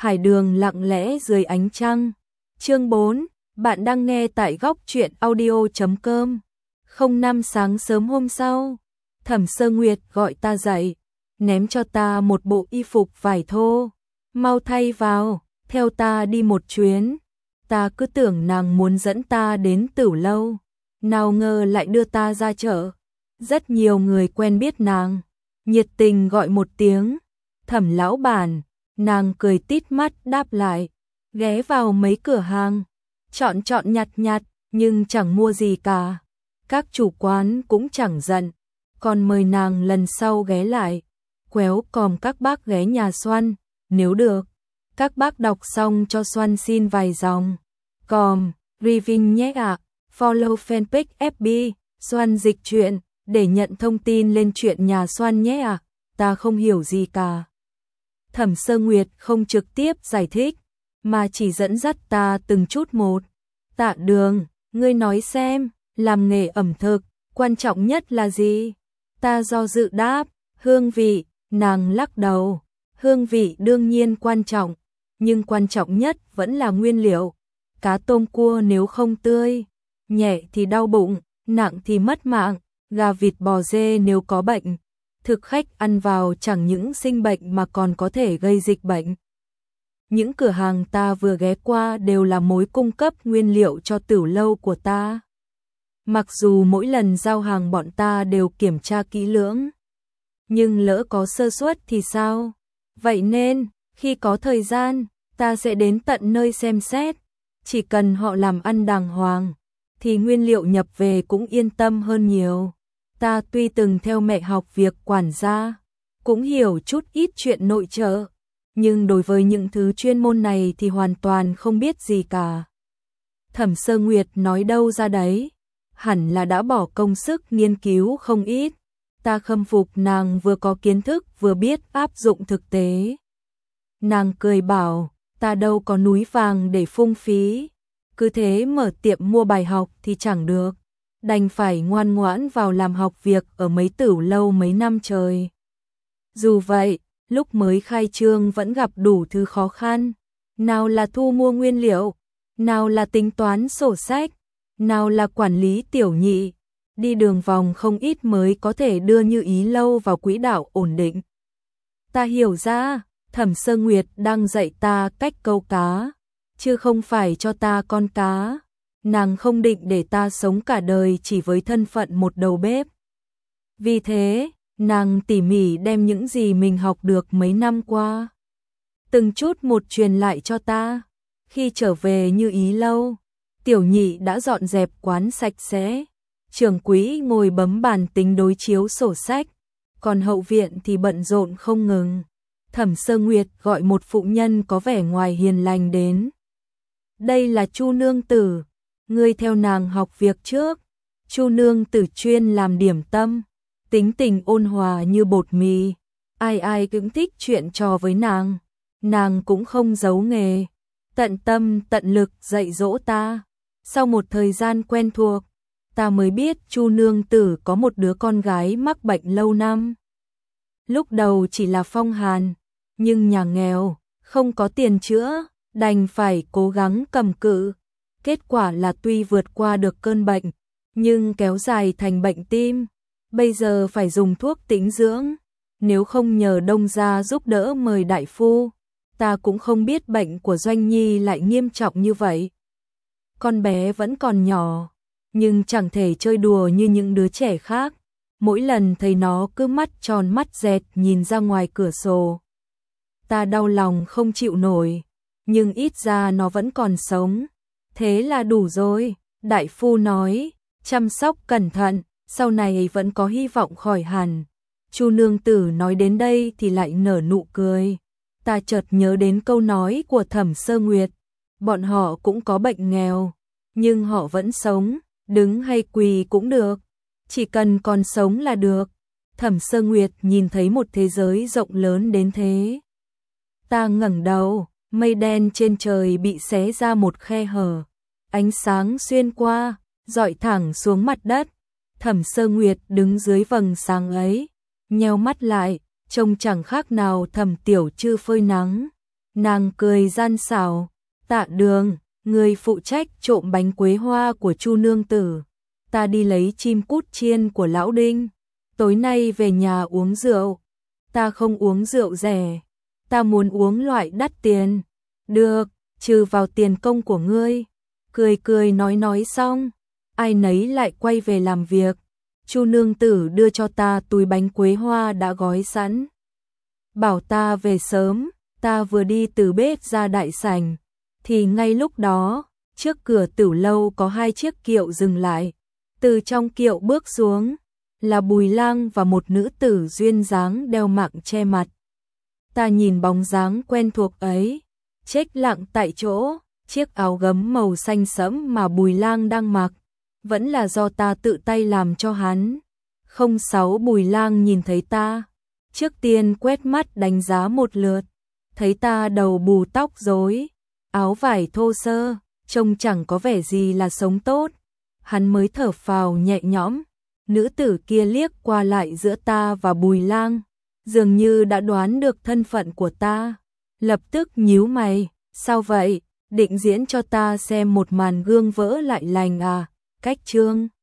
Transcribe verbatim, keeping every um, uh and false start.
Hải đường lặng lẽ dưới ánh trăng. Chương bốn, bạn đang nghe tại góc truyện audio chấm com. Không năm sáng sớm hôm sau, Thẩm Sơ Nguyệt gọi ta dậy, ném cho ta một bộ y phục vải thô. Mau thay vào, theo ta đi một chuyến. Ta cứ tưởng nàng muốn dẫn ta đến Tửu Lâu, nào ngờ lại đưa ta ra chợ. Rất nhiều người quen biết nàng, nhiệt tình gọi một tiếng, Thẩm lão bản. Nàng cười tít mắt đáp lại, ghé vào mấy cửa hàng, chọn chọn nhặt nhặt, nhưng chẳng mua gì cả. Các chủ quán cũng chẳng giận, còn mời nàng lần sau ghé lại. Quéo còm các bác ghé nhà Xoan, nếu được, các bác đọc xong cho Xoan xin vài dòng. Còm, Riving nhé ạ, follow fanpage ép bê, Xoan dịch truyện, để nhận thông tin lên chuyện nhà Xoan nhé ạ, ta không hiểu gì cả. Thẩm Sơ Nguyệt không trực tiếp giải thích, mà chỉ dẫn dắt ta từng chút một. Tạ Đường, ngươi nói xem, làm nghề ẩm thực, quan trọng nhất là gì? Ta do dự đáp, hương vị. Nàng lắc đầu, hương vị đương nhiên quan trọng, nhưng quan trọng nhất vẫn là nguyên liệu. Cá tôm cua nếu không tươi, nhẹ thì đau bụng, nặng thì mất mạng. Gà vịt bò dê nếu có bệnh, thực khách ăn vào chẳng những sinh bệnh mà còn có thể gây dịch bệnh. Những cửa hàng ta vừa ghé qua đều là mối cung cấp nguyên liệu cho Tửu Lâu của ta. Mặc dù mỗi lần giao hàng bọn ta đều kiểm tra kỹ lưỡng, nhưng lỡ có sơ suất thì sao? Vậy nên, khi có thời gian, ta sẽ đến tận nơi xem xét. Chỉ cần họ làm ăn đàng hoàng, thì nguyên liệu nhập về cũng yên tâm hơn nhiều. Ta tuy từng theo mẹ học việc quản gia, cũng hiểu chút ít chuyện nội trợ, nhưng đối với những thứ chuyên môn này thì hoàn toàn không biết gì cả. Thẩm Sơ Nguyệt nói đâu ra đấy, hẳn là đã bỏ công sức nghiên cứu không ít. Ta khâm phục nàng vừa có kiến thức vừa biết áp dụng thực tế. Nàng cười bảo, ta đâu có núi vàng để phung phí, cứ thế mở tiệm mua bài học thì chẳng được, đành phải ngoan ngoãn vào làm học việc ở mấy Tửu Lâu mấy năm trời. Dù vậy, lúc mới khai trương vẫn gặp đủ thứ khó khăn, nào là thu mua nguyên liệu, nào là tính toán sổ sách, nào là quản lý tiểu nhị. Đi đường vòng không ít mới có thể đưa Như Ý Lâu vào quỹ đạo ổn định. Ta hiểu ra, Thẩm Sơ Nguyệt đang dạy ta cách câu cá, chứ không phải cho ta con cá. Nàng không định để ta sống cả đời chỉ với thân phận một đầu bếp. Vì thế, nàng tỉ mỉ đem những gì mình học được mấy năm qua, từng chút một truyền lại cho ta. Khi trở về Như Ý Lâu, tiểu nhị đã dọn dẹp quán sạch sẽ. Trưởng quỹ ngồi bấm bàn tính đối chiếu sổ sách, còn hậu viện thì bận rộn không ngừng. Thẩm Sơ Nguyệt gọi một phụ nhân có vẻ ngoài hiền lành đến. Đây là Chu nương tử, ngươi theo nàng học việc trước. Chu nương tử chuyên làm điểm tâm, tính tình ôn hòa như bột mì, ai ai cũng thích chuyện trò với nàng. Nàng cũng không giấu nghề, tận tâm tận lực dạy dỗ ta. Sau một thời gian quen thuộc, ta mới biết Chu nương tử có một đứa con gái mắc bệnh lâu năm. Lúc đầu chỉ là phong hàn, nhưng nhà nghèo, không có tiền chữa, đành phải cố gắng cầm cự. Kết quả là tuy vượt qua được cơn bệnh, nhưng kéo dài thành bệnh tim. Bây giờ phải dùng thuốc tĩnh dưỡng, nếu không nhờ Đông gia giúp đỡ mời đại phu, ta cũng không biết bệnh của Doanh Nhi lại nghiêm trọng như vậy. Con bé vẫn còn nhỏ, nhưng chẳng thể chơi đùa như những đứa trẻ khác. Mỗi lần thấy nó cứ mắt tròn mắt dẹt nhìn ra ngoài cửa sổ, ta đau lòng không chịu nổi, nhưng ít ra nó vẫn còn sống, thế là đủ rồi. Đại phu nói, chăm sóc cẩn thận, sau này vẫn có hy vọng khỏi hẳn. Chu nương tử nói đến đây thì lại nở nụ cười. Ta chợt nhớ đến câu nói của Thẩm Sơ Nguyệt, bọn họ cũng có bệnh nghèo, nhưng họ vẫn sống, đứng hay quỳ cũng được, chỉ cần còn sống là được. Thẩm Sơ Nguyệt nhìn thấy một thế giới rộng lớn đến thế. Ta ngẩng đầu, mây đen trên trời bị xé ra một khe hở, ánh sáng xuyên qua, rọi thẳng xuống mặt đất. Thẩm Sơ Nguyệt đứng dưới vầng sáng ấy, nheo mắt lại, trông chẳng khác nào Thẩm tiểu trư phơi nắng. Nàng cười gian xảo, Tạ Đường, người phụ trách trộm bánh quế hoa của Chu nương tử. Ta đi lấy chim cút chiên của lão Đinh, tối nay về nhà uống rượu. Ta không uống rượu rẻ, ta muốn uống loại đắt tiền. Được, trừ vào tiền công của ngươi. Cười cười nói nói xong, ai nấy lại quay về làm việc. Chu nương tử đưa cho ta túi bánh quế hoa đã gói sẵn. Bảo ta về sớm, ta vừa đi từ bếp ra đại sảnh, thì ngay lúc đó, trước cửa Tửu lâu có hai chiếc kiệu dừng lại. Từ trong kiệu bước xuống, là Bùi Lang và một nữ tử duyên dáng đeo mạng che mặt. Ta nhìn bóng dáng quen thuộc ấy, chết lặng tại chỗ, chiếc áo gấm màu xanh sẫm mà Bùi Lang đang mặc, vẫn là do ta tự tay làm cho hắn. Không sáu Bùi Lang nhìn thấy ta, trước tiên quét mắt đánh giá một lượt, thấy ta đầu bù tóc rối, áo vải thô sơ, trông chẳng có vẻ gì là sống tốt, hắn mới thở phào nhẹ nhõm. Nữ tử kia liếc qua lại giữa ta và Bùi Lang, dường như đã đoán được thân phận của ta, lập tức nhíu mày, sao vậy, định diễn cho ta xem một màn gương vỡ lại lành à, cách trương.